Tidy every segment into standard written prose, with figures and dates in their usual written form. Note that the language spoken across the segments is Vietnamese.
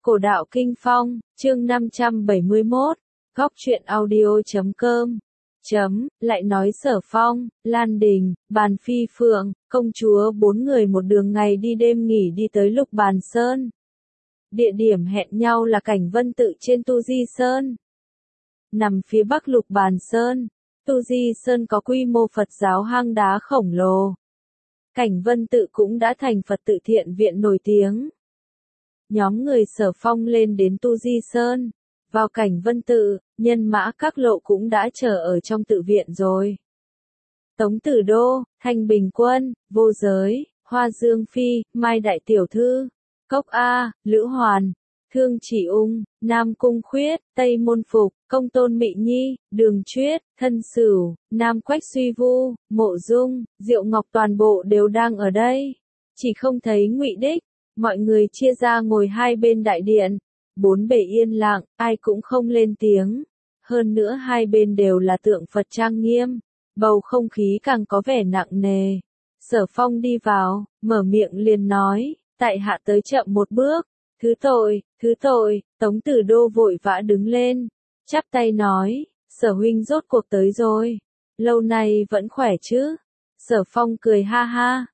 Cổ đạo Kinh Phong, chương 571, góc truyện audio.com. Lại nói Sở Phong, Lan Đình, Bàn Phi Phượng, công chúa bốn người một đường ngày đi đêm nghỉ đi tới Lục Bàn Sơn. Địa điểm hẹn nhau là Cảnh Vân Tự trên Tu Di Sơn. Nằm phía bắc Lục Bàn Sơn, Tu Di Sơn có quy mô Phật giáo hang đá khổng lồ. Cảnh Vân Tự cũng đã thành Phật tự thiện viện nổi tiếng. Nhóm người Sở Phong lên đến Tu Di Sơn, vào Cảnh Vân Tự, nhân mã các lộ cũng đã chờ ở trong tự viện rồi. Tống Tử Đô, Thanh Bình Quân, Vô Giới, Hoa Dương Phi, Mai Đại Tiểu Thư, Cốc A, Lữ Hoàn, Thương Chỉ Ung, Nam Cung Khuyết, Tây Môn Phục, Công Tôn Mị Nhi, Đường Chuyết, Thân Sửu, Nam Quách Suy Vu, Mộ Dung, Diệu Ngọc toàn bộ đều đang ở đây. Chỉ không thấy Ngụy Đích. Mọi người chia ra ngồi hai bên đại điện, bốn bề yên lặng, ai cũng không lên tiếng. Hơn nữa hai bên đều là tượng Phật trang nghiêm, bầu không khí càng có vẻ nặng nề. Sở Phong đi vào, mở miệng liền nói, tại hạ tới chậm một bước, thứ tội, Tống Tử Đô vội vã đứng lên, chắp tay nói, Sở huynh rốt cuộc tới rồi, lâu nay vẫn khỏe chứ? Sở Phong cười ha ha.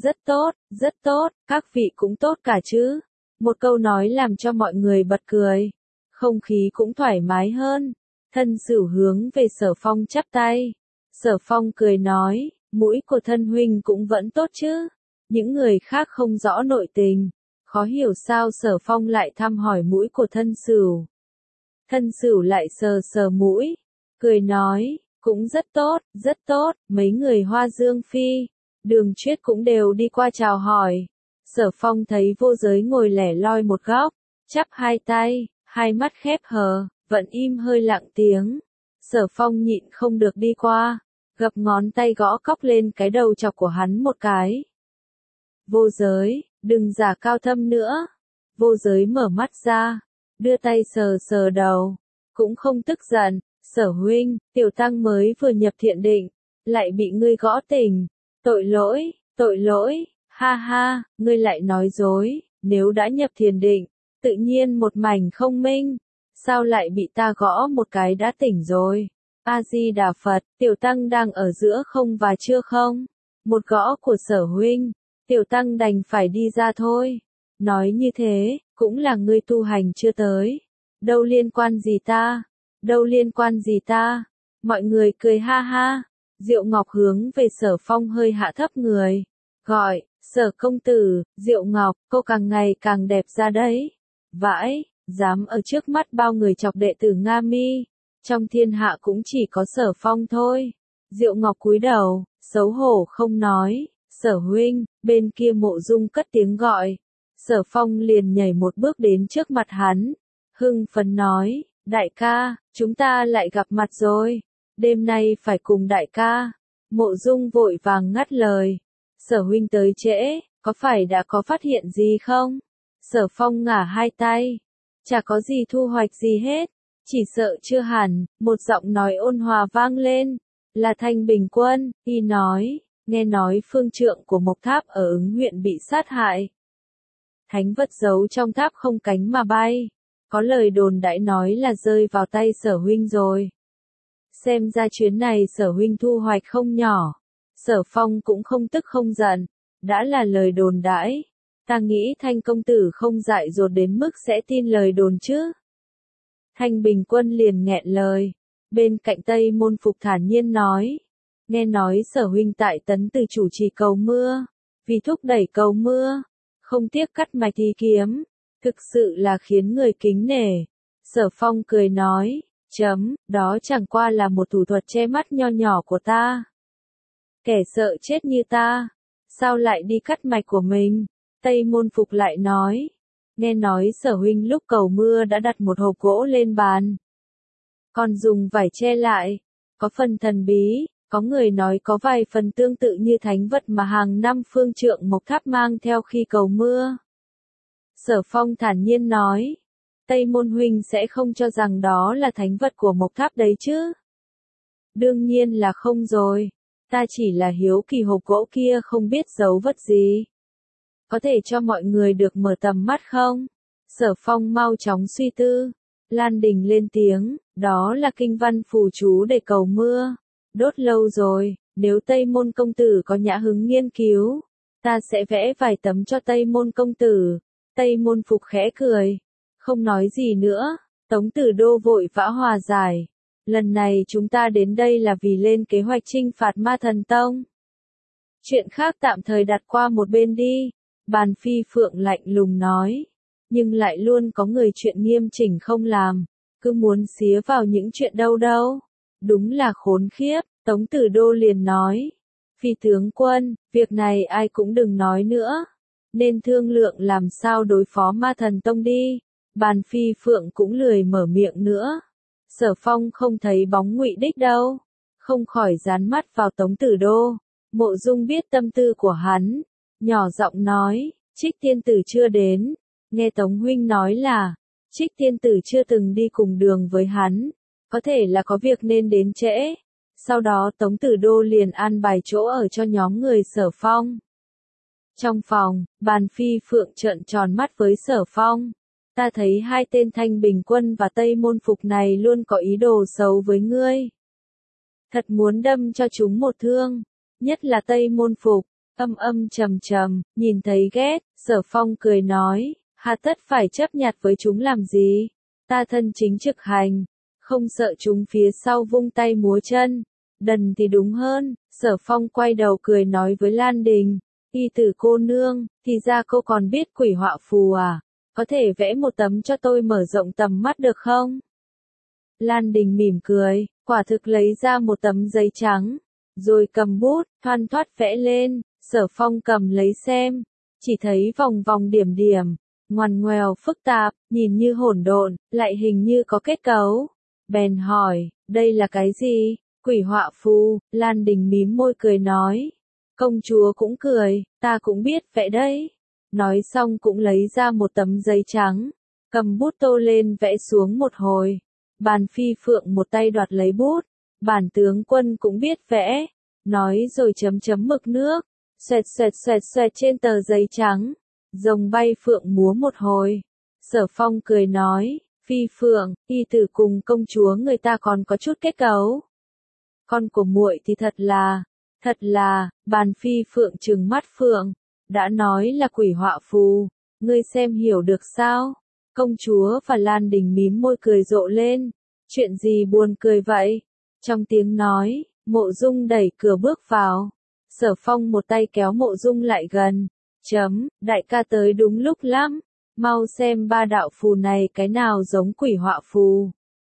Rất tốt, các vị cũng tốt cả chứ. Một câu nói làm cho mọi người bật cười. Không khí cũng thoải mái hơn. Thân Sửu hướng về Sở Phong chắp tay. Sở Phong cười nói, mũi của thân huynh cũng vẫn tốt chứ. Những người khác không rõ nội tình. Khó hiểu sao Sở Phong lại thăm hỏi mũi của Thân Sửu. Thân Sửu lại sờ sờ mũi. Cười nói, cũng rất tốt, mấy người Hoa Dương Phi. Đường Chuyết cũng đều đi qua chào hỏi. Sở Phong thấy Vô Giới ngồi lẻ loi một góc, chắp hai tay, hai mắt khép hờ, vẫn im hơi lặng tiếng. Sở Phong nhịn không được đi qua, gập ngón tay gõ cóc lên cái đầu chọc của hắn một cái. Vô Giới, đừng giả cao thâm nữa. Vô Giới mở mắt ra, đưa tay sờ sờ đầu, cũng không tức giận. Sở huynh, tiểu tăng mới vừa nhập thiện định, lại bị ngươi gõ tỉnh. Tội lỗi, ha ha, ngươi lại nói dối, nếu đã nhập thiền định, tự nhiên một mảnh không minh, sao lại bị ta gõ một cái đã tỉnh rồi? A-di-đà Phật, tiểu tăng đang ở giữa không và chưa không? Một gõ của Sở huynh, tiểu tăng đành phải đi ra thôi. Nói như thế, cũng là ngươi tu hành chưa tới. Đâu liên quan gì ta? Mọi người cười ha ha. Diệu Ngọc hướng về Sở Phong hơi hạ thấp người, gọi, Sở công tử, Diệu Ngọc, cô càng ngày càng đẹp ra đấy. Vãi, dám ở trước mắt bao người chọc đệ tử Nga Mi, trong thiên hạ cũng chỉ có Sở Phong thôi. Diệu Ngọc cúi đầu, xấu hổ không nói, Sở huynh, bên kia Mộ Dung cất tiếng gọi. Sở Phong liền nhảy một bước đến trước mặt hắn, hưng phấn nói, đại ca, chúng ta lại gặp mặt rồi. Đêm nay phải cùng đại ca. Mộ Dung vội vàng ngắt lời. Sở huynh tới trễ, có phải đã có phát hiện gì không? Sở Phong ngả hai tay. Chả có gì thu hoạch gì hết. Chỉ sợ chưa hẳn, một giọng nói ôn hòa vang lên. Là Thanh Bình Quân, y nói, nghe nói phương trượng của Mộc Tháp ở Ứng huyện bị sát hại. Thánh vật giấu trong tháp không cánh mà bay. Có lời đồn đãi nói là rơi vào tay Sở huynh rồi. Xem ra chuyến này Sở huynh thu hoạch không nhỏ. Sở Phong cũng không tức không giận. Đã là lời đồn đãi. Ta nghĩ Thanh công tử không dại dột đến mức sẽ tin lời đồn chứ. Thanh Bình Quân liền nghẹn lời. Bên cạnh Tây Môn Phục thản nhiên nói. Nghe nói Sở huynh tại Tấn Từ chủ trì cầu mưa. Vì thúc đẩy cầu mưa. Không tiếc cắt mạch thi kiếm. Thực sự là khiến người kính nể. Sở Phong cười nói. Đó chẳng qua là một thủ thuật che mắt nho nhỏ của ta. Kẻ sợ chết như ta, sao lại đi cắt mạch của mình? Tây Môn Phục lại nói, nghe nói Sở huynh lúc cầu mưa đã đặt một hộp gỗ lên bàn. Còn dùng vải che lại, có phần thần bí, có người nói có vài phần tương tự như thánh vật mà hàng năm phương trượng Mộc Tháp mang theo khi cầu mưa. Sở Phong thản nhiên nói. Tây Môn huynh sẽ không cho rằng đó là thánh vật của Mộc Tháp đấy chứ? Đương nhiên là không rồi. Ta chỉ là hiếu kỳ hộp gỗ kia không biết giấu vật gì. Có thể cho mọi người được mở tầm mắt không? Sở Phong mau chóng suy tư. Lan Đình lên tiếng, đó là kinh văn phù chú để cầu mưa. Đốt lâu rồi, nếu Tây Môn công tử có nhã hứng nghiên cứu, ta sẽ vẽ vài tấm cho Tây Môn công tử. Tây Môn Phục khẽ cười, không nói gì nữa. Tống Tử Đô vội vã hòa giải. Lần này chúng ta đến đây là vì lên kế hoạch chinh phạt Ma Thần Tông. Chuyện khác tạm thời đặt qua một bên đi. Bàn Phi Phượng lạnh lùng nói. Nhưng lại luôn có người chuyện nghiêm chỉnh không làm. Cứ muốn xía vào những chuyện đâu đâu. Đúng là khốn khiếp. Tống Tử Đô liền nói. Phi tướng quân, việc này ai cũng đừng nói nữa. Nên thương lượng làm sao đối phó Ma Thần Tông đi. Bàn Phi Phượng cũng lười mở miệng nữa. Sở Phong không thấy bóng Ngụy Đích đâu. Không khỏi dán mắt vào Tống Tử Đô. Mộ Dung biết tâm tư của hắn. Nhỏ giọng nói, Trích tiên tử chưa đến. Nghe Tống huynh nói là, Trích tiên tử chưa từng đi cùng đường với hắn. Có thể là có việc nên đến trễ. Sau đó Tống Tử Đô liền an bài chỗ ở cho nhóm người Sở Phong. Trong phòng, Bàn Phi Phượng trợn tròn mắt với Sở Phong. Ta thấy hai tên Thanh Bình Quân và Tây Môn Phục này luôn có ý đồ xấu với ngươi. Thật muốn đâm cho chúng một thương. Nhất là Tây Môn Phục, trầm trầm, nhìn thấy ghét, Sở Phong cười nói, hà tất phải chấp nhặt với chúng làm gì, ta thân chính trực hành, không sợ chúng phía sau vung tay múa chân, đần thì đúng hơn. Sở Phong quay đầu cười nói với Lan Đình, y tử cô nương, thì ra cô còn biết quỷ họa phù à, có thể vẽ một tấm cho tôi mở rộng tầm mắt được không? Lan Đình mỉm cười, quả thực lấy ra một tấm giấy trắng. Rồi cầm bút, thoăn thoắt vẽ lên. Sở Phong cầm lấy xem. Chỉ thấy vòng vòng điểm điểm. Ngoằn ngoèo phức tạp, nhìn như hỗn độn, lại hình như có kết cấu. Bèn hỏi, đây là cái gì? Quỷ họa phù. Lan Đình mím môi cười nói. Công chúa cũng cười, ta cũng biết vẽ đấy. Nói xong cũng lấy ra một tấm giấy trắng. Cầm bút tô lên vẽ xuống một hồi. Bàn Phi Phượng một tay đoạt lấy bút. Bản tướng quân cũng biết vẽ, nói rồi chấm chấm mực nước, xoẹt trên tờ giấy trắng, rồng bay phượng múa một hồi. Sở Phong cười nói, Phi Phượng, y tử cùng công chúa người ta còn có chút kết cấu. Con của muội thì thật là, Bàn Phi Phượng trừng mắt Phượng, đã nói là quỷ họa phù, ngươi xem hiểu được sao? Công chúa và Lan Đình mím môi cười rộ lên, chuyện gì buồn cười vậy? Trong tiếng nói, Mộ Dung đẩy cửa bước vào. Sở Phong một tay kéo Mộ Dung lại gần. Đại ca tới đúng lúc lắm. Mau xem ba đạo phù này cái nào giống quỷ họa phù.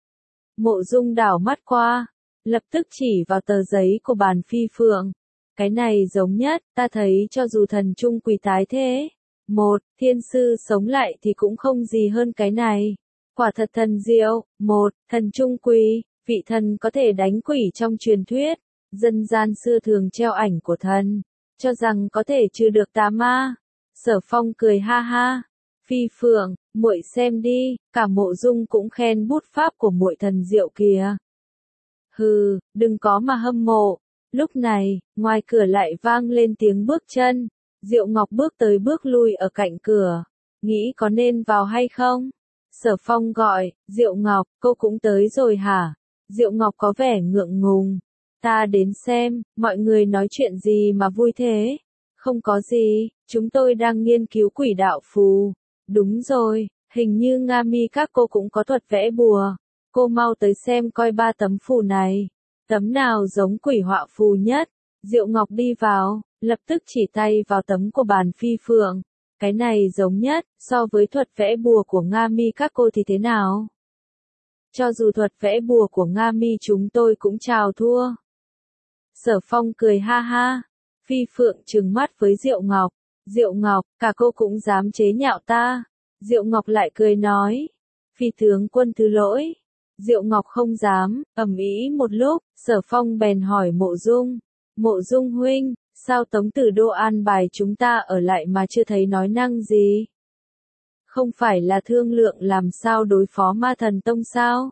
Mộ Dung đảo mắt qua. Lập tức chỉ vào tờ giấy của Bàn Phi Phượng. Cái này giống nhất, ta thấy cho dù thần trung quỷ tái thế. Một, thiên sư sống lại thì cũng không gì hơn cái này. Quả thật thần diệu. Một, thần trung quỷ. Vị thần có thể đánh quỷ trong truyền thuyết, dân gian xưa thường treo ảnh của thần, cho rằng có thể trừ được tà ma. Sở Phong cười ha ha, Phi Phượng, muội xem đi, cả Mộ Dung cũng khen bút pháp của muội thần diệu kìa. Hừ, đừng có mà hâm mộ. Lúc này, ngoài cửa lại vang lên tiếng bước chân, Diệu Ngọc bước tới bước lui ở cạnh cửa, nghĩ có nên vào hay không? Sở Phong gọi, Diệu Ngọc, cô cũng tới rồi hả? Diệu Ngọc có vẻ ngượng ngùng. Ta đến xem, mọi người nói chuyện gì mà vui thế? Không có gì, chúng tôi đang nghiên cứu quỷ đạo phù. Đúng rồi, hình như Nga Mi các cô cũng có thuật vẽ bùa. Cô mau tới xem coi ba tấm phù này. Tấm nào giống quỷ họa phù nhất? Diệu Ngọc đi vào, lập tức chỉ tay vào tấm của Bàn Phi Phượng. Cái này giống nhất, so với thuật vẽ bùa của Nga Mi các cô thì thế nào? Cho dù thuật vẽ bùa của Nga Mi chúng tôi cũng chào thua. Sở Phong cười ha ha. Phi Phượng trừng mắt với Diệu Ngọc. Diệu Ngọc, cả cô cũng dám chế nhạo ta. Diệu Ngọc lại cười nói. Phi tướng quân thứ lỗi. Diệu Ngọc không dám, ầm ĩ một lúc, Sở Phong bèn hỏi Mộ Dung. Mộ Dung huynh, sao Tống Tử Đô an bài chúng ta ở lại mà chưa thấy nói năng gì? Không phải là thương lượng làm sao đối phó Ma Thần Tông sao?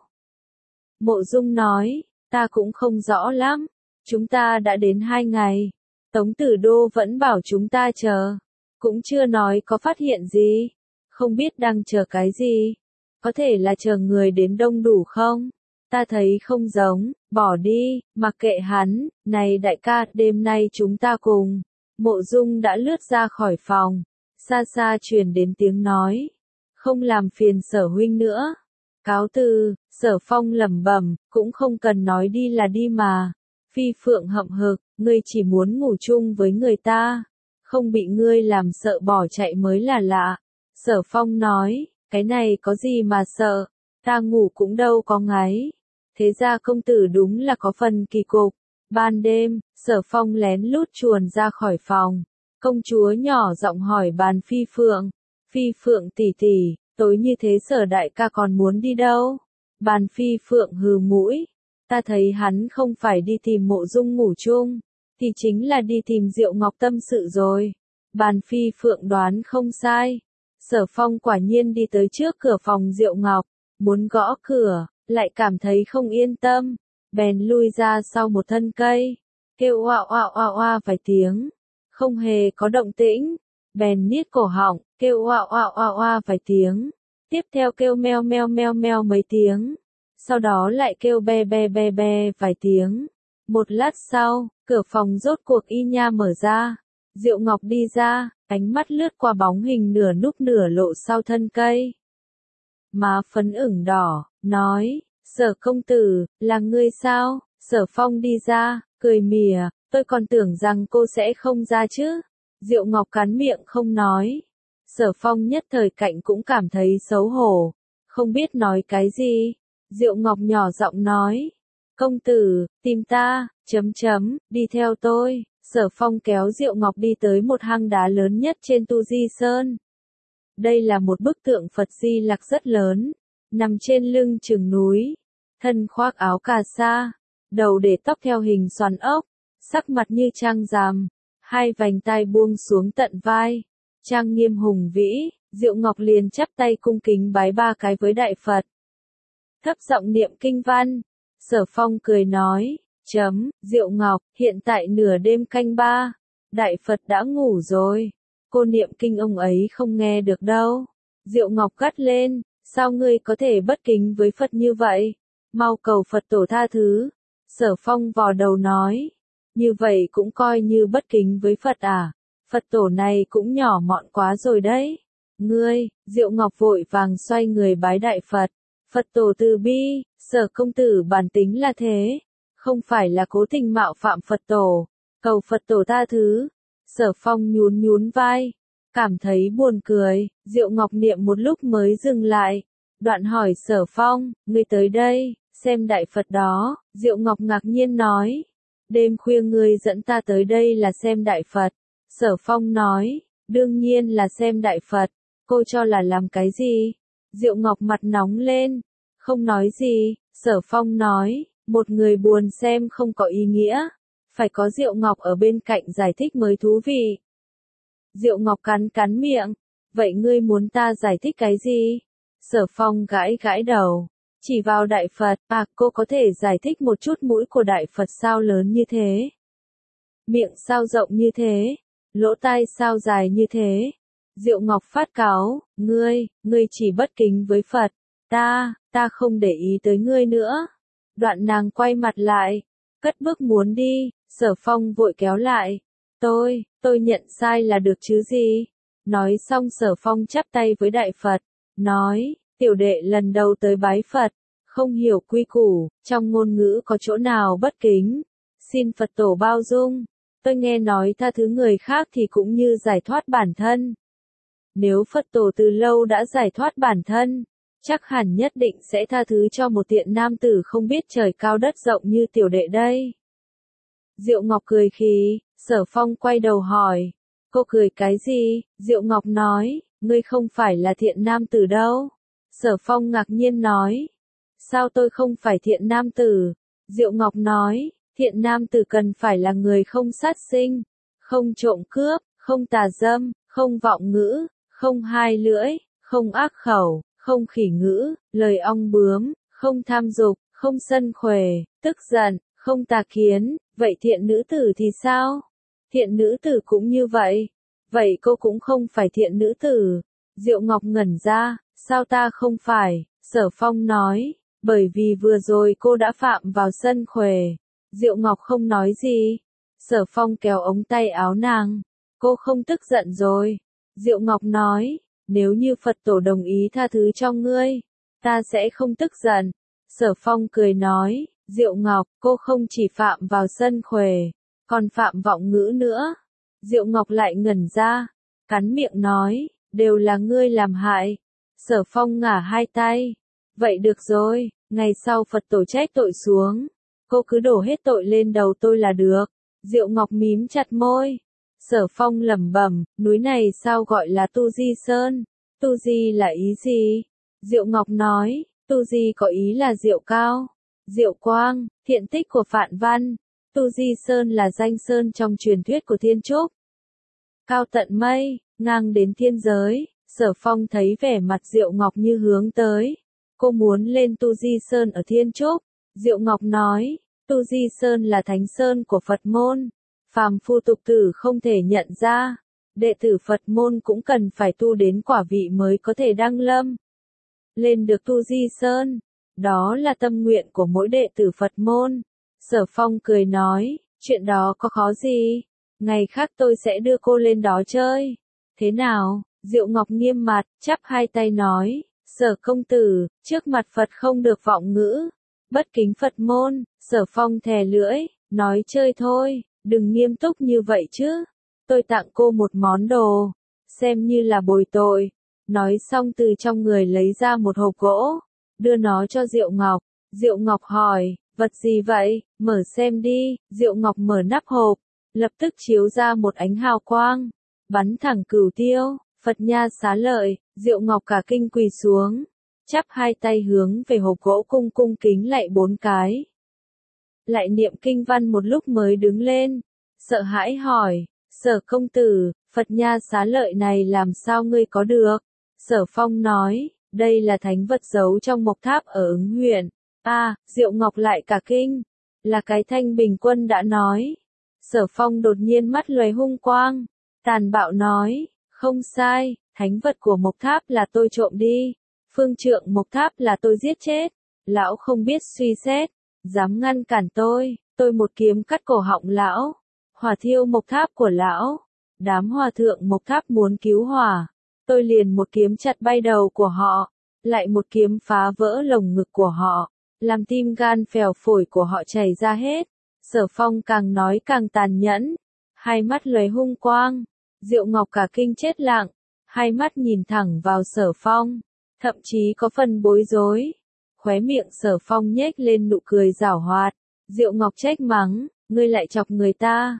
Mộ Dung nói, ta cũng không rõ lắm. Chúng ta đã đến 2 ngày. Tống Tử Đô vẫn bảo chúng ta chờ. Cũng chưa nói có phát hiện gì. không biết đang chờ cái gì? Có thể là chờ người đến đông đủ không? Ta thấy không giống, bỏ đi, mặc kệ hắn, này đại ca, đêm nay chúng ta cùng. Mộ Dung đã lướt ra khỏi phòng, xa xa truyền đến tiếng nói. Không làm phiền Sở huynh nữa. Cáo từ, Sở Phong lẩm bẩm, cũng không cần nói đi là đi mà. Phi Phượng hậm hực, ngươi chỉ muốn ngủ chung với người ta, không bị ngươi làm sợ bỏ chạy mới là lạ. Sở Phong nói, cái này có gì mà sợ, ta ngủ cũng đâu có ngáy. Thế ra công tử đúng là có phần kỳ cục. Ban đêm, Sở Phong lén lút chuồn ra khỏi phòng. Công chúa nhỏ giọng hỏi bàn Phi Phượng. Phi Phượng tỷ tỷ, tối như thế Sở đại ca còn muốn đi đâu? Bàn Phi Phượng hừ mũi. Ta thấy hắn không phải đi tìm Mộ Dung ngủ chung, thì chính là đi tìm Diệu Ngọc tâm sự rồi. Bàn Phi Phượng đoán không sai. Sở Phong quả nhiên đi tới trước cửa phòng Diệu Ngọc, muốn gõ cửa, lại cảm thấy không yên tâm, bèn lui ra sau một thân cây, kêu oa oa oa oa vài tiếng, không hề có động tĩnh, bèn niết cổ họng, kêu oa oa oa oa vài tiếng, tiếp theo kêu meo meo meo meo mấy tiếng, sau đó lại kêu be be be be vài tiếng. Một lát sau, cửa phòng rốt cuộc y nha mở ra, Diệu Ngọc đi ra, ánh mắt lướt qua bóng hình nửa núp nửa lộ sau thân cây. Má phấn ửng đỏ, nói, Sở công tử, là ngươi sao? Sở Phong đi ra, cười mỉa, tôi còn tưởng rằng cô sẽ không ra chứ. Diệu Ngọc cắn miệng không nói. Sở Phong nhất thời cạnh cũng cảm thấy xấu hổ, không biết nói cái gì. Diệu Ngọc nhỏ giọng nói, công tử, tìm ta, đi theo tôi. Sở Phong kéo Diệu Ngọc đi tới một hang đá lớn nhất trên Tu Di Sơn. Đây là một bức tượng Phật Di Lặc rất lớn, nằm trên lưng chừng núi, thân khoác áo cà sa, đầu để tóc theo hình xoắn ốc, sắc mặt như trang rằm, hai vành tai buông xuống tận vai, trang nghiêm hùng vĩ. Diệu Ngọc liền chắp tay cung kính bái ba cái với Đại Phật, thấp giọng niệm kinh văn. Sở Phong cười nói, Diệu Ngọc, hiện tại nửa đêm canh ba, Đại Phật đã ngủ rồi, cô niệm kinh ông ấy không nghe được đâu. Diệu Ngọc gắt lên, sao ngươi có thể bất kính với Phật như vậy? Mau cầu Phật tổ tha thứ. Sở Phong vò đầu nói, như vậy cũng coi như bất kính với Phật à? Phật tổ này cũng nhỏ mọn quá rồi đấy. Ngươi, Diệu Ngọc vội vàng xoay người bái Đại Phật. Phật tổ từ bi, Sở công tử bản tính là thế, không phải là cố tình mạo phạm Phật tổ, cầu Phật tổ tha thứ. Sở Phong nhún nhún vai, cảm thấy buồn cười. Diệu Ngọc niệm một lúc mới dừng lại, đoạn hỏi Sở Phong, ngươi tới đây, xem Đại Phật đó. Diệu Ngọc ngạc nhiên nói, đêm khuya ngươi dẫn ta tới đây là xem Đại Phật. Sở Phong nói, đương nhiên là xem Đại Phật, cô cho là làm cái gì? Diệu Ngọc mặt nóng lên, không nói gì. Sở Phong nói, một người buồn xem không có ý nghĩa, phải có Diệu Ngọc ở bên cạnh giải thích mới thú vị. Diệu Ngọc cắn cắn miệng, vậy ngươi muốn ta giải thích cái gì? Sở Phong gãi gãi đầu, chỉ vào Đại Phật, cô có thể giải thích một chút mũi của Đại Phật sao lớn như thế? Miệng sao rộng như thế? Lỗ tai sao dài như thế? Diệu Ngọc phát cáu, ngươi chỉ bất kính với Phật, ta không để ý tới ngươi nữa. Đoạn nàng quay mặt lại, cất bước muốn đi. Sở Phong vội kéo lại, tôi nhận sai là được chứ gì? Nói xong Sở Phong chắp tay với Đại Phật, nói, tiểu đệ lần đầu tới bái Phật, không hiểu quy củ, trong ngôn ngữ có chỗ nào bất kính, xin Phật tổ bao dung. Tôi nghe nói tha thứ người khác thì cũng như giải thoát bản thân. Nếu Phật tổ từ lâu đã giải thoát bản thân, chắc hẳn nhất định sẽ tha thứ cho một tiện nam tử không biết trời cao đất rộng như tiểu đệ đây. Diệu Ngọc cười khí. Sở Phong quay đầu hỏi, cô cười cái gì? Diệu Ngọc nói, ngươi không phải là thiện nam tử đâu. Sở Phong ngạc nhiên nói, sao tôi không phải thiện nam tử? Diệu Ngọc nói, thiện nam tử cần phải là người không sát sinh, không trộm cướp, không tà dâm, không vọng ngữ, không hai lưỡi, không ác khẩu, không khỉ ngữ, lời ong bướm, không tham dục, không sân khuề, tức giận, không tà kiến. Vậy thiện nữ tử thì sao? Thiện nữ tử cũng như vậy. Vậy cô cũng không phải thiện nữ tử. Diệu Ngọc ngẩn ra, sao ta không phải, Sở Phong nói, bởi vì vừa rồi cô đã phạm vào sân khỏe. Diệu Ngọc không nói gì. Sở Phong kéo ống tay áo nàng, cô không tức giận rồi. Diệu Ngọc nói, nếu như Phật tổ đồng ý tha thứ cho ngươi, ta sẽ không tức giận. Sở Phong cười nói, Diệu Ngọc, cô không chỉ phạm vào sân khỏe, còn phạm vọng ngữ nữa. Diệu Ngọc lại ngẩn ra, cắn miệng nói, đều là ngươi làm hại. Sở Phong ngả hai tay, vậy được rồi, ngày sau Phật tổ trách tội xuống, cô cứ đổ hết tội lên đầu tôi là được. Diệu Ngọc mím chặt môi. Sở Phong lẩm bẩm, núi này sao gọi là Tu Di Sơn? Tu Di là ý gì? Diệu Ngọc nói, Tu Di có ý là diệu cao, diệu quang, thiện tích của Phạn Văn. Tu Di Sơn là danh sơn trong truyền thuyết của Thiên Trúc. Cao tận mây, ngang đến thiên giới. Sở Phong thấy vẻ mặt Diệu Ngọc như hướng tới. Cô muốn lên Tu Di Sơn ở Thiên Trúc. Diệu Ngọc nói, Tu Di Sơn là thánh sơn của Phật môn. Phàm phu tục tử không thể nhận ra. Đệ tử Phật môn cũng cần phải tu đến quả vị mới có thể đăng lâm. Lên được Tu Di Sơn. Đó là tâm nguyện của mỗi đệ tử Phật môn. Sở Phong cười nói, chuyện đó có khó gì? Ngày khác tôi sẽ đưa cô lên đó chơi. Thế nào? Diệu Ngọc nghiêm mặt, chắp hai tay nói, Sở công tử, trước mặt Phật không được vọng ngữ. Bất kính Phật môn. Sở Phong thè lưỡi, nói chơi thôi, đừng nghiêm túc như vậy chứ. Tôi tặng cô một món đồ, xem như là bồi tội. Nói xong từ trong người lấy ra một hộp gỗ, đưa nó cho Diệu Ngọc. Diệu Ngọc hỏi, vật gì vậy, mở xem đi. Diệu Ngọc mở nắp hộp, lập tức chiếu ra một ánh hào quang, bắn thẳng cửu tiêu. Phật Nha Xá Lợi. Diệu Ngọc cả kinh quỳ xuống, chắp hai tay hướng về hộp gỗ cung kính lạy 4 cái. Lại niệm kinh văn một lúc mới đứng lên, sợ hãi hỏi, Sở công tử, Phật Nha Xá Lợi này làm sao ngươi có được? Sở Phong nói, đây là thánh vật giấu trong mộc tháp ở Ứng huyện. Diệu Ngọc lại cả kinh, là cái Thanh Bình Quân đã nói. Sở Phong đột nhiên mắt lóe hung quang, tàn bạo nói, không sai, thánh vật của mộc tháp là tôi trộm đi, phương trượng mộc tháp là tôi giết chết. Lão không biết suy xét, dám ngăn cản tôi một kiếm cắt cổ họng lão, hỏa thiêu mộc tháp của lão. Đám hòa thượng mộc tháp muốn cứu hỏa, tôi liền một kiếm chặt bay đầu của họ, lại một kiếm phá vỡ lồng ngực của họ, làm tim gan phèo phổi của họ chảy ra hết. Sở Phong càng nói càng tàn nhẫn, hai mắt lóe hung quang. Diệu Ngọc cả kinh chết lặng, hai mắt nhìn thẳng vào Sở Phong, thậm chí có phần bối rối. Khóe miệng Sở Phong nhếch lên nụ cười giảo hoạt. Diệu Ngọc trách mắng, ngươi lại chọc người ta.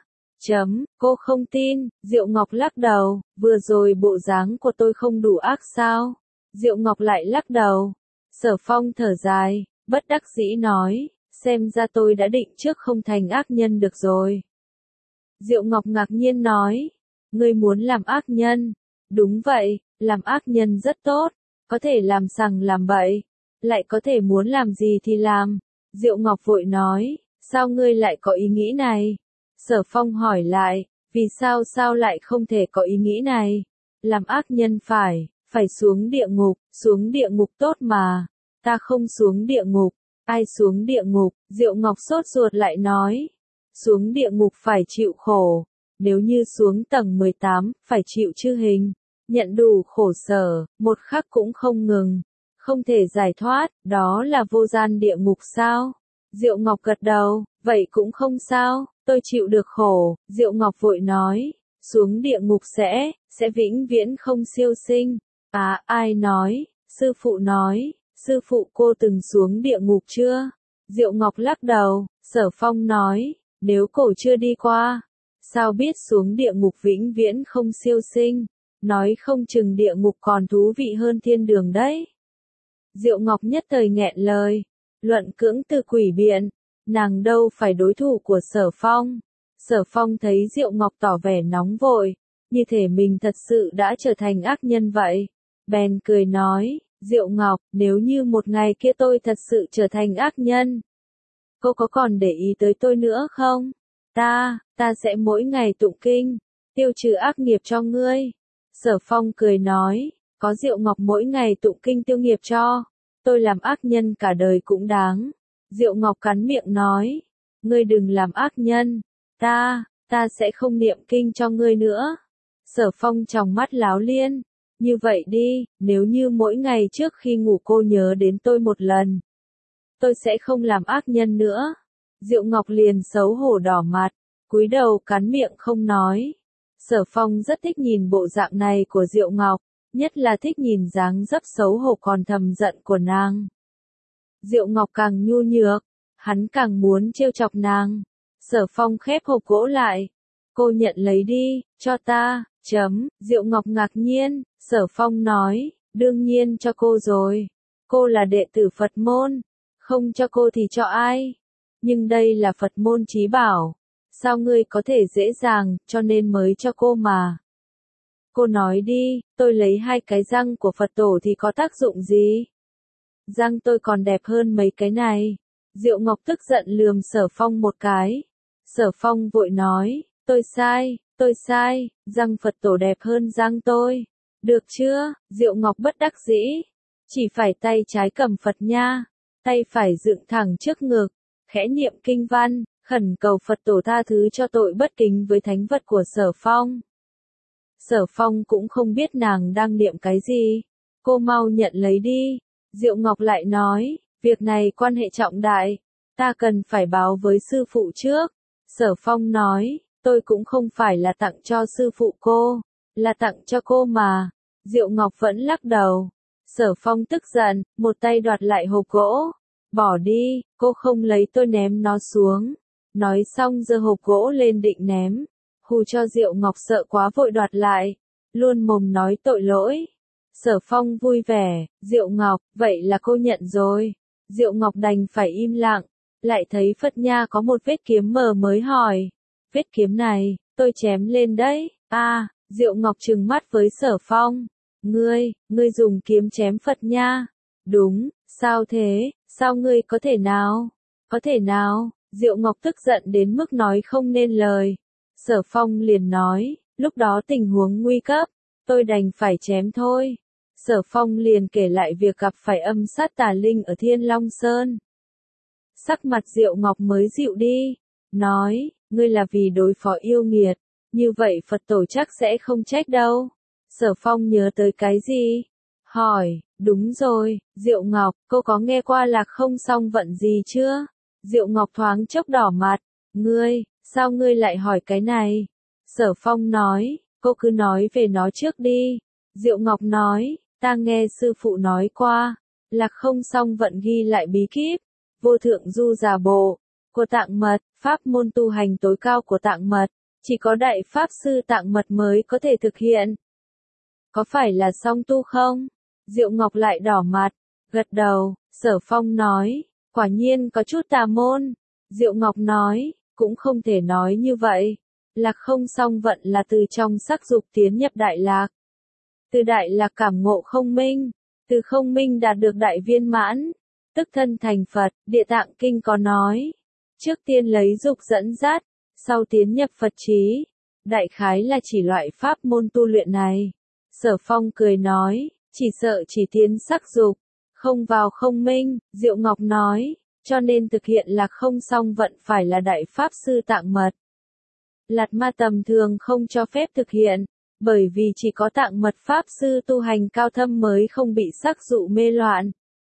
Cô không tin. Diệu Ngọc lắc đầu, vừa rồi bộ dáng của tôi không đủ ác sao? Diệu Ngọc lại lắc đầu. Sở Phong thở dài, bất đắc dĩ nói, xem ra tôi đã định trước không thành ác nhân được rồi. Diệu Ngọc ngạc nhiên nói, ngươi muốn làm ác nhân? Đúng vậy, làm ác nhân rất tốt, có thể làm sằng làm bậy, lại có thể muốn làm gì thì làm. Diệu Ngọc vội nói, sao ngươi lại có ý nghĩ này? Sở Phong hỏi lại, vì sao lại không thể có ý nghĩ này? Làm ác nhân phải xuống địa ngục tốt mà. Ta không xuống địa ngục. Ai xuống địa ngục? Diệu Ngọc sốt ruột lại nói, xuống địa ngục phải chịu khổ. Nếu như xuống tầng 18, phải chịu chư hình, nhận đủ khổ sở, một khắc cũng không ngừng, không thể giải thoát, đó là vô gian địa ngục sao? Diệu Ngọc gật đầu, vậy cũng không sao, tôi chịu được khổ. Diệu Ngọc vội nói, xuống địa ngục sẽ vĩnh viễn không siêu sinh. Ai nói? Sư phụ nói, sư phụ cô từng xuống địa ngục chưa? Diệu Ngọc lắc đầu. Sở Phong nói, nếu cổ chưa đi qua, sao biết xuống địa ngục vĩnh viễn không siêu sinh, nói không chừng địa ngục còn thú vị hơn thiên đường đấy. Diệu Ngọc nhất thời nghẹn lời, luận cưỡng từ quỷ biện, nàng đâu phải đối thủ của Sở Phong. Sở Phong thấy Diệu Ngọc tỏ vẻ nóng vội, như thể mình thật sự đã trở thành ác nhân vậy. Bèn cười nói, Diệu Ngọc, nếu như một ngày kia tôi thật sự trở thành ác nhân, cô có còn để ý tới tôi nữa không? Ta sẽ mỗi ngày tụng kinh, tiêu trừ ác nghiệp cho ngươi. Sở Phong cười nói, có Diệu Ngọc mỗi ngày tụng kinh tiêu nghiệp cho, tôi làm ác nhân cả đời cũng đáng. Diệu Ngọc cắn miệng nói, ngươi đừng làm ác nhân, ta sẽ không niệm kinh cho ngươi nữa. Sở Phong tròng mắt láo liên, như vậy đi, nếu như mỗi ngày trước khi ngủ cô nhớ đến tôi một lần, tôi sẽ không làm ác nhân nữa. Diệu Ngọc liền xấu hổ đỏ mặt, cúi đầu cắn miệng không nói. Sở Phong rất thích nhìn bộ dạng này của Diệu Ngọc, nhất là thích nhìn dáng dấp xấu hổ còn thầm giận của nàng. Diệu Ngọc càng nhu nhược, hắn càng muốn trêu chọc nàng. Sở Phong khép hộp gỗ lại, cô nhận lấy đi, cho ta. Diệu Ngọc ngạc nhiên, Sở Phong nói, đương nhiên cho cô rồi. Cô là đệ tử Phật môn, không cho cô thì cho ai? Nhưng đây là Phật môn chí bảo, sao ngươi có thể dễ dàng, cho nên mới cho cô mà. Cô nói đi, tôi lấy 2 cái răng của Phật tổ thì có tác dụng gì? Răng tôi còn đẹp hơn mấy cái này. Diệu Ngọc tức giận lườm Sở Phong một cái. Sở Phong vội nói, tôi sai, răng Phật tổ đẹp hơn răng tôi. Được chưa? Diệu Ngọc bất đắc dĩ, chỉ phải tay trái cầm Phật nha, tay phải dựng thẳng trước ngực, khẽ niệm kinh văn, khẩn cầu Phật tổ tha thứ cho tội bất kính với thánh vật của Sở Phong. Sở Phong cũng không biết nàng đang niệm cái gì, cô mau nhận lấy đi. Diệu Ngọc lại nói, việc này quan hệ trọng đại, ta cần phải báo với sư phụ trước. Sở Phong nói, tôi cũng không phải là tặng cho sư phụ cô, là tặng cho cô mà. Diệu Ngọc vẫn lắc đầu. Sở Phong tức giận, một tay đoạt lại hộp gỗ. Bỏ đi, cô không lấy tôi ném nó xuống. Nói xong giơ hộp gỗ lên định ném. Hù cho Diệu Ngọc sợ quá vội đoạt lại. Luôn mồm nói tội lỗi. Sở Phong vui vẻ, Diệu Ngọc, vậy là cô nhận rồi. Diệu Ngọc đành phải im lặng. Lại thấy Phật Nha có một vết kiếm mờ mới hỏi. Vết kiếm này, tôi chém lên đấy. Diệu Ngọc trừng mắt với Sở Phong. Ngươi dùng kiếm chém Phật Nha. Đúng, sao thế, sao ngươi có thể nào? Có thể nào? Diệu Ngọc tức giận đến mức nói không nên lời. Sở Phong liền nói, lúc đó tình huống nguy cấp, tôi đành phải chém thôi. Sở Phong liền kể lại việc gặp phải âm sát tà linh ở Thiên Long Sơn. Sắc mặt Diệu Ngọc mới dịu đi, nói, ngươi là vì đối phó yêu nghiệt, như vậy Phật tổ chắc sẽ không trách đâu. Sở Phong nhớ tới cái gì? Hỏi, đúng rồi, Diệu Ngọc, cô có nghe qua Lạc Không Song Vận gì chưa? Diệu Ngọc thoáng chốc đỏ mặt, sao ngươi lại hỏi cái này? Sở Phong nói, cô cứ nói về nó trước đi. Diệu Ngọc nói, ta nghe sư phụ nói qua, Lạc Không Song Vận ghi lại bí kíp, vô thượng du giả bộ, của Tạng Mật, pháp môn tu hành tối cao của Tạng Mật, chỉ có đại pháp sư Tạng Mật mới có thể thực hiện. Có phải là song tu không? Diệu Ngọc lại đỏ mặt, gật đầu. Sở Phong nói, quả nhiên có chút tà môn. Diệu Ngọc nói, cũng không thể nói như vậy. Lạc Không Song Vận là từ trong sắc dục tiến nhập đại lạc. Từ đại lạc cảm ngộ không minh, từ không minh đạt được đại viên mãn, tức thân thành Phật. Địa Tạng Kinh có nói, trước tiên lấy dục dẫn dắt, sau tiến nhập Phật trí. Đại khái là chỉ loại pháp môn tu luyện này. Sở Phong cười nói, chỉ sợ chỉ tiến sắc dục, không vào không minh. Diệu Ngọc nói, cho nên thực hiện Lạc Không Song Vận phải là đại pháp sư Tạng Mật. Lạt Ma tầm thường không cho phép thực hiện, bởi vì chỉ có Tạng Mật pháp sư tu hành cao thâm mới không bị sắc dụ mê loạn,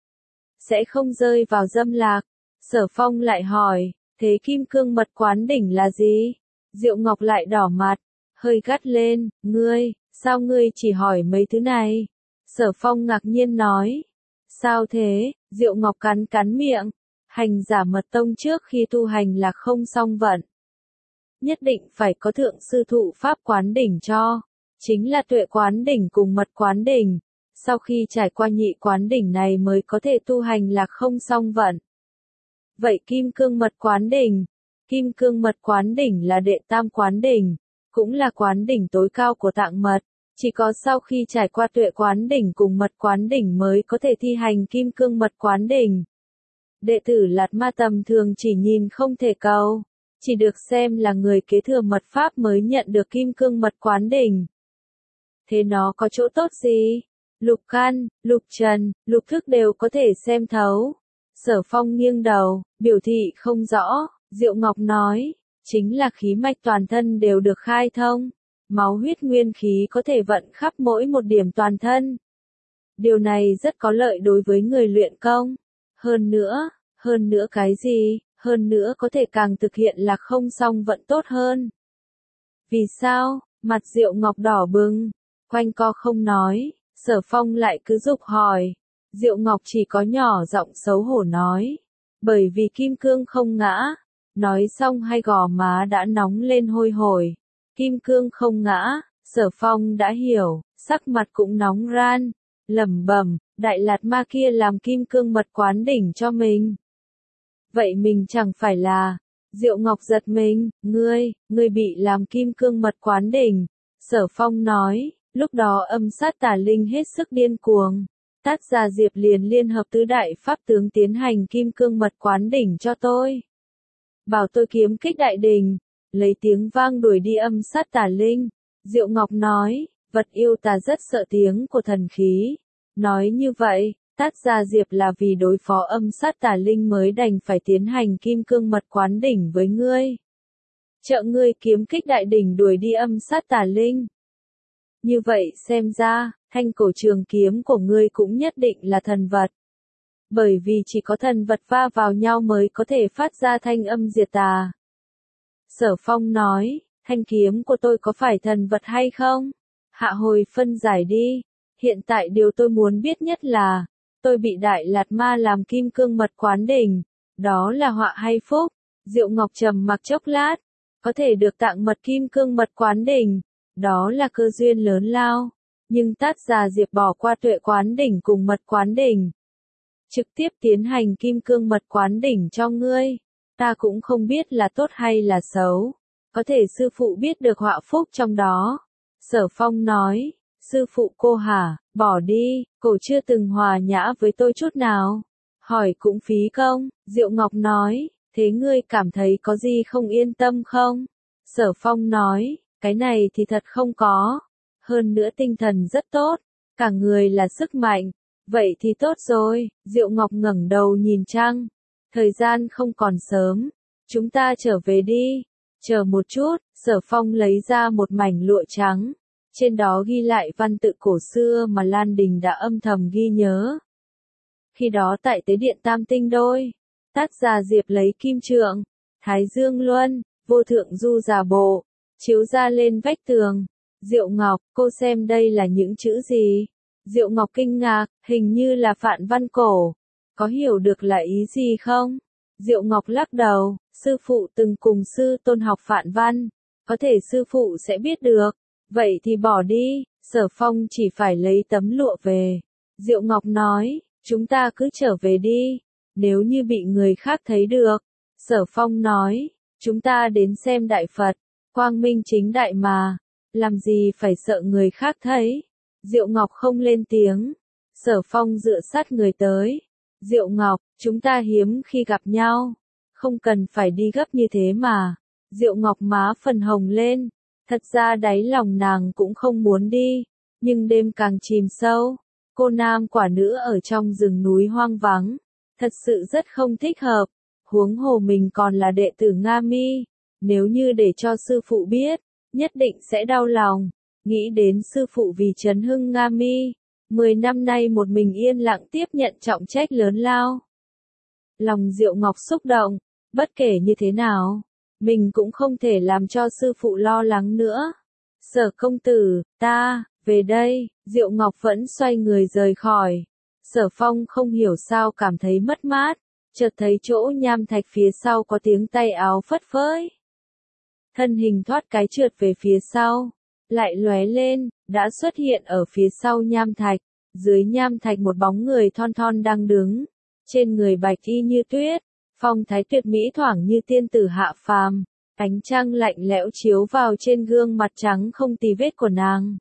sẽ không rơi vào dâm lạc. Sở Phong lại hỏi, thế Kim Cương Mật Quán Đỉnh là gì? Diệu Ngọc lại đỏ mặt, hơi gắt lên, sao ngươi chỉ hỏi mấy thứ này? Sở Phong ngạc nhiên nói, sao thế? Diệu Ngọc cắn miệng, hành giả mật tông trước khi tu hành Lạc Không Song Vận, nhất định phải có thượng sư thụ pháp quán đỉnh cho, chính là tuệ quán đỉnh cùng mật quán đỉnh. Sau khi trải qua nhị quán đỉnh này mới có thể tu hành Lạc Không Song Vận. Vậy Kim Cương Mật Quán Đỉnh? Kim Cương Mật Quán Đỉnh là đệ tam quán đỉnh, cũng là quán đỉnh tối cao của Tạng Mật. Chỉ có sau khi trải qua tuệ quán đỉnh cùng mật quán đỉnh mới có thể thi hành Kim Cương Mật Quán Đỉnh. Đệ tử Lạt Ma tầm thường chỉ nhìn không thể cầu, chỉ được xem là người kế thừa mật pháp mới nhận được Kim Cương Mật Quán Đỉnh. Thế nó có chỗ tốt gì? Lục căn, lục trần, lục thức đều có thể xem thấu. Sở Phong nghiêng đầu, biểu thị không rõ. Diệu Ngọc nói, chính là khí mạch toàn thân đều được khai thông. Máu huyết nguyên khí có thể vận khắp mỗi một điểm toàn thân. Điều này rất có lợi đối với người luyện công. Hơn nữa cái gì? Hơn nữa có thể càng thực hiện lạc không song vận tốt hơn. Vì sao? Mặt Diệu Ngọc đỏ bừng, quanh co không nói. Sở Phong lại cứ giục hỏi. Diệu Ngọc chỉ có nhỏ giọng xấu hổ nói. Bởi vì kim cương không ngã. Nói xong hai gò má đã nóng lên hôi hổi. Kim cương không ngã, Sở Phong đã hiểu, sắc mặt cũng nóng ran. Lẩm bẩm, Đại Lạt Ma kia làm kim cương mật quán đỉnh cho mình. Vậy mình chẳng phải là... Diệu Ngọc giật mình, ngươi bị làm kim cương mật quán đỉnh. Sở Phong nói, lúc đó âm sát tà linh hết sức điên cuồng. Tát Gia Diệp liền liên hợp tứ đại pháp tướng tiến hành kim cương mật quán đỉnh cho tôi. Bảo tôi kiếm kích đại đỉnh, lấy tiếng vang đuổi đi âm sát tà linh. Diệu Ngọc nói, vật yêu tà rất sợ tiếng của thần khí. Nói như vậy, Tát Gia Diệp là vì đối phó âm sát tà linh mới đành phải tiến hành kim cương mật quán đỉnh với ngươi. Trợ ngươi kiếm kích đại đỉnh đuổi đi âm sát tà linh. Như vậy xem ra, thanh cổ trường kiếm của ngươi cũng nhất định là thần vật. Bởi vì chỉ có thần vật va vào nhau mới có thể phát ra thanh âm diệt tà. Sở Phong nói, thanh kiếm của tôi có phải thần vật hay không? Hạ hồi phân giải đi. Hiện tại điều tôi muốn biết nhất là, tôi bị Đại Lạt Ma làm kim cương mật quán đỉnh. Đó là họa hay phúc? Diệu Ngọc trầm mặc chốc lát. Có thể được tặng mật kim cương mật quán đỉnh. Đó là cơ duyên lớn lao. Nhưng Tát Gia Diệp bỏ qua tuệ quán đỉnh cùng mật quán đỉnh. Trực tiếp tiến hành kim cương mật quán đỉnh cho ngươi. Ta cũng không biết là tốt hay là xấu. Có thể sư phụ biết được họa phúc trong đó. Sở Phong nói, sư phụ cô hả, bỏ đi, cổ chưa từng hòa nhã với tôi chút nào. Hỏi cũng phí công. Diệu Ngọc nói, thế ngươi cảm thấy có gì không yên tâm không? Sở Phong nói, cái này thì thật không có. Hơn nữa tinh thần rất tốt, cả người là sức mạnh. Vậy thì tốt rồi. Diệu Ngọc ngẩng đầu nhìn trăng. Thời gian không còn sớm. Chúng ta trở về đi. Chờ một chút, Sở Phong lấy ra một mảnh lụa trắng. Trên đó ghi lại văn tự cổ xưa mà Lan Đình đã âm thầm ghi nhớ. Khi đó tại tế điện Tam Tinh Đôi, Tát Gia Diệp lấy kim trượng, Thái Dương Luân, Vô Thượng Du Giả Bộ, chiếu ra lên vách tường. Diệu Ngọc, cô xem đây là những chữ gì? Diệu Ngọc kinh ngạc, hình như là phạn văn cổ. Có hiểu được là ý gì không? Diệu Ngọc lắc đầu, sư phụ từng cùng sư tôn học phạn văn. Có thể sư phụ sẽ biết được. Vậy thì bỏ đi, Sở Phong chỉ phải lấy tấm lụa về. Diệu Ngọc nói, chúng ta cứ trở về đi. Nếu như bị người khác thấy được. Sở Phong nói, chúng ta đến xem Đại Phật. Quang minh chính đại mà. Làm gì phải sợ người khác thấy. Diệu Ngọc không lên tiếng. Sở Phong dựa sát người tới. Diệu Ngọc, chúng ta hiếm khi gặp nhau. Không cần phải đi gấp như thế mà. Diệu Ngọc má phần hồng lên. Thật ra đáy lòng nàng cũng không muốn đi. Nhưng đêm càng chìm sâu. Cô nam quả nữ ở trong rừng núi hoang vắng. Thật sự rất không thích hợp. Huống hồ mình còn là đệ tử Nga Mi. Nếu như để cho sư phụ biết, nhất định sẽ đau lòng. Nghĩ đến sư phụ vì trấn hưng Nga Mi, 10 năm nay một mình yên lặng tiếp nhận trọng trách lớn lao. Lòng Diệu Ngọc xúc động, bất kể như thế nào, mình cũng không thể làm cho sư phụ lo lắng nữa. Sở công tử, ta, về đây. Diệu Ngọc vẫn xoay người rời khỏi. Sở Phong không hiểu sao cảm thấy mất mát, chợt thấy chỗ nham thạch phía sau có tiếng tay áo phất phới. Thân hình thoát cái trượt về phía sau, lại lóe lên, đã xuất hiện ở phía sau nham thạch. Dưới nham thạch một bóng người thon thon đang đứng, trên người bạch y như tuyết, phong thái tuyệt mỹ thoảng như tiên tử hạ phàm, ánh trăng lạnh lẽo chiếu vào trên gương mặt trắng không tì vết của nàng.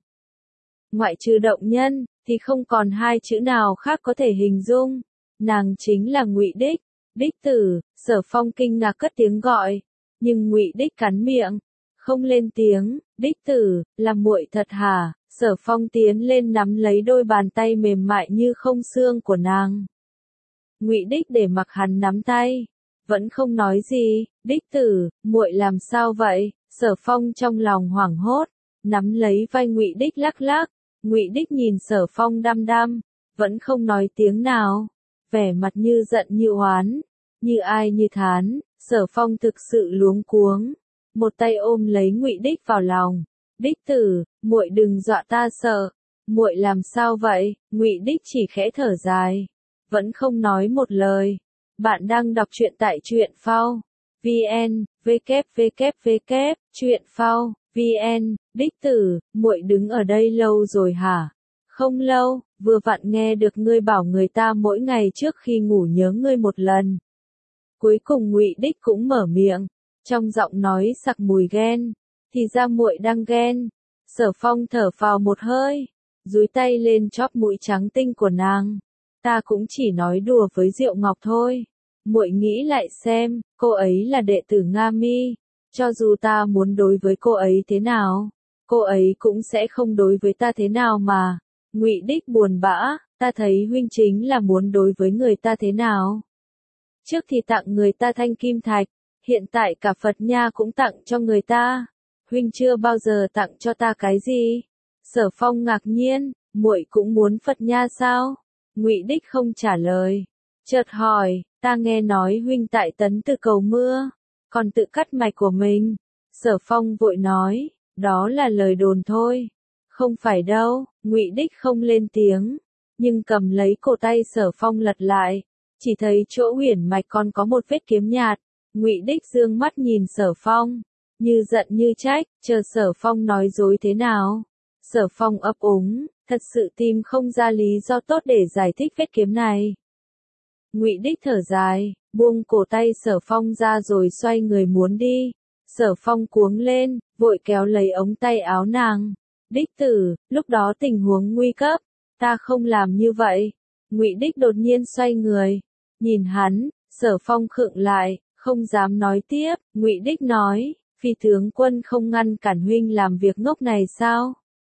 Ngoại trừ động nhân, thì không còn hai chữ nào khác có thể hình dung, nàng chính là Ngụy Đích. Đích tử. Sở Phong kinh ngạc cất tiếng gọi, nhưng Ngụy Đích cắn miệng, không lên tiếng. Đích tử, là muội thật hả? Sở Phong tiến lên nắm lấy đôi bàn tay mềm mại như không xương của nàng. Ngụy Đích để mặc hắn nắm tay, vẫn không nói gì. Đích tử, muội làm sao vậy? Sở Phong trong lòng hoảng hốt, nắm lấy vai Ngụy Đích lắc lắc. Ngụy Đích nhìn Sở Phong đăm đăm, vẫn không nói tiếng nào, vẻ mặt như giận như oán, như ai như thán. Sở Phong thực sự luống cuống, một tay ôm lấy Ngụy Đích vào lòng. Đích tử, muội đừng dọa ta sợ. Muội làm sao vậy? Ngụy Đích chỉ khẽ thở dài, vẫn không nói một lời. Bạn đang đọc truyện tại truyện phao vn, www, truyện phao vn. Đích tử, muội đứng ở đây lâu rồi hả? Không lâu, vừa vặn nghe được ngươi bảo người ta mỗi ngày trước khi ngủ nhớ ngươi một lần. Cuối cùng Ngụy Đích cũng mở miệng, trong giọng nói sặc mùi ghen. Thì ra muội đang ghen. Sở Phong thở phào một hơi, dúi tay lên chóp mũi trắng tinh của nàng. Ta cũng chỉ nói đùa với Diệu Ngọc thôi. Muội nghĩ lại xem, cô ấy là đệ tử Nga Mi, cho dù ta muốn đối với cô ấy thế nào, cô ấy cũng sẽ không đối với ta thế nào mà. Ngụy Đích buồn bã, ta thấy huynh chính là muốn đối với người ta thế nào. Trước thì tặng người ta thanh kim thạch, hiện tại cả Phật Nha cũng tặng cho người ta. Huynh chưa bao giờ tặng cho ta cái gì? Sở Phong ngạc nhiên, muội cũng muốn Phật Nha sao? Ngụy Đích không trả lời, chợt hỏi, ta nghe nói huynh tại Tấn Từ cầu mưa, còn tự cắt mạch của mình. Sở Phong vội nói, đó là lời đồn thôi, không phải đâu. Ngụy Đích không lên tiếng, nhưng cầm lấy cổ tay Sở Phong lật lại, chỉ thấy chỗ huyển mạch còn có một vết kiếm nhạt. Ngụy Đích dương mắt nhìn Sở Phong, như giận như trách, chờ Sở Phong nói dối thế nào. Sở Phong ấp úng, thật sự tìm không ra lý do tốt để giải thích vết kiếm này. Ngụy Đích thở dài, buông cổ tay Sở Phong ra rồi xoay người muốn đi. Sở Phong cuống lên, vội kéo lấy ống tay áo nàng. Đích tử, lúc đó tình huống nguy cấp, ta không làm như vậy. Ngụy Đích đột nhiên xoay người, nhìn hắn. Sở Phong khựng lại, không dám nói tiếp. Ngụy Đích nói, Phi tướng quân không ngăn cản huynh làm việc ngốc này sao?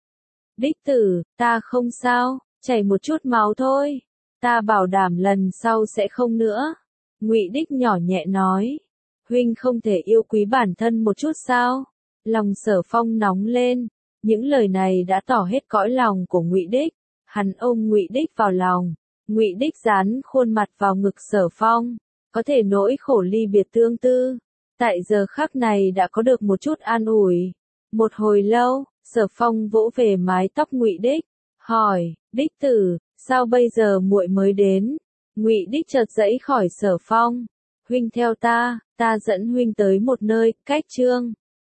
Đích tử, ta không sao, chảy một chút máu thôi. Ta bảo đảm lần sau sẽ không nữa. Ngụy Đích nhỏ nhẹ nói, huynh không thể yêu quý bản thân một chút sao? Lòng Sở Phong nóng lên, những lời này đã tỏ hết cõi lòng của Ngụy Đích. Hắn ôm Ngụy Đích vào lòng, Ngụy Đích dán khuôn mặt vào ngực Sở Phong, có thể nỗi khổ ly biệt tương tư, tại giờ khắc này đã có được một chút an ủi. Một hồi lâu, Sở Phong vỗ về mái tóc Ngụy Đích, hỏi, Đích tử, sao bây giờ muội mới đến? Ngụy Đích chợt giãy khỏi Sở Phong, huynh theo ta, ta dẫn huynh tới một nơi, cách Trương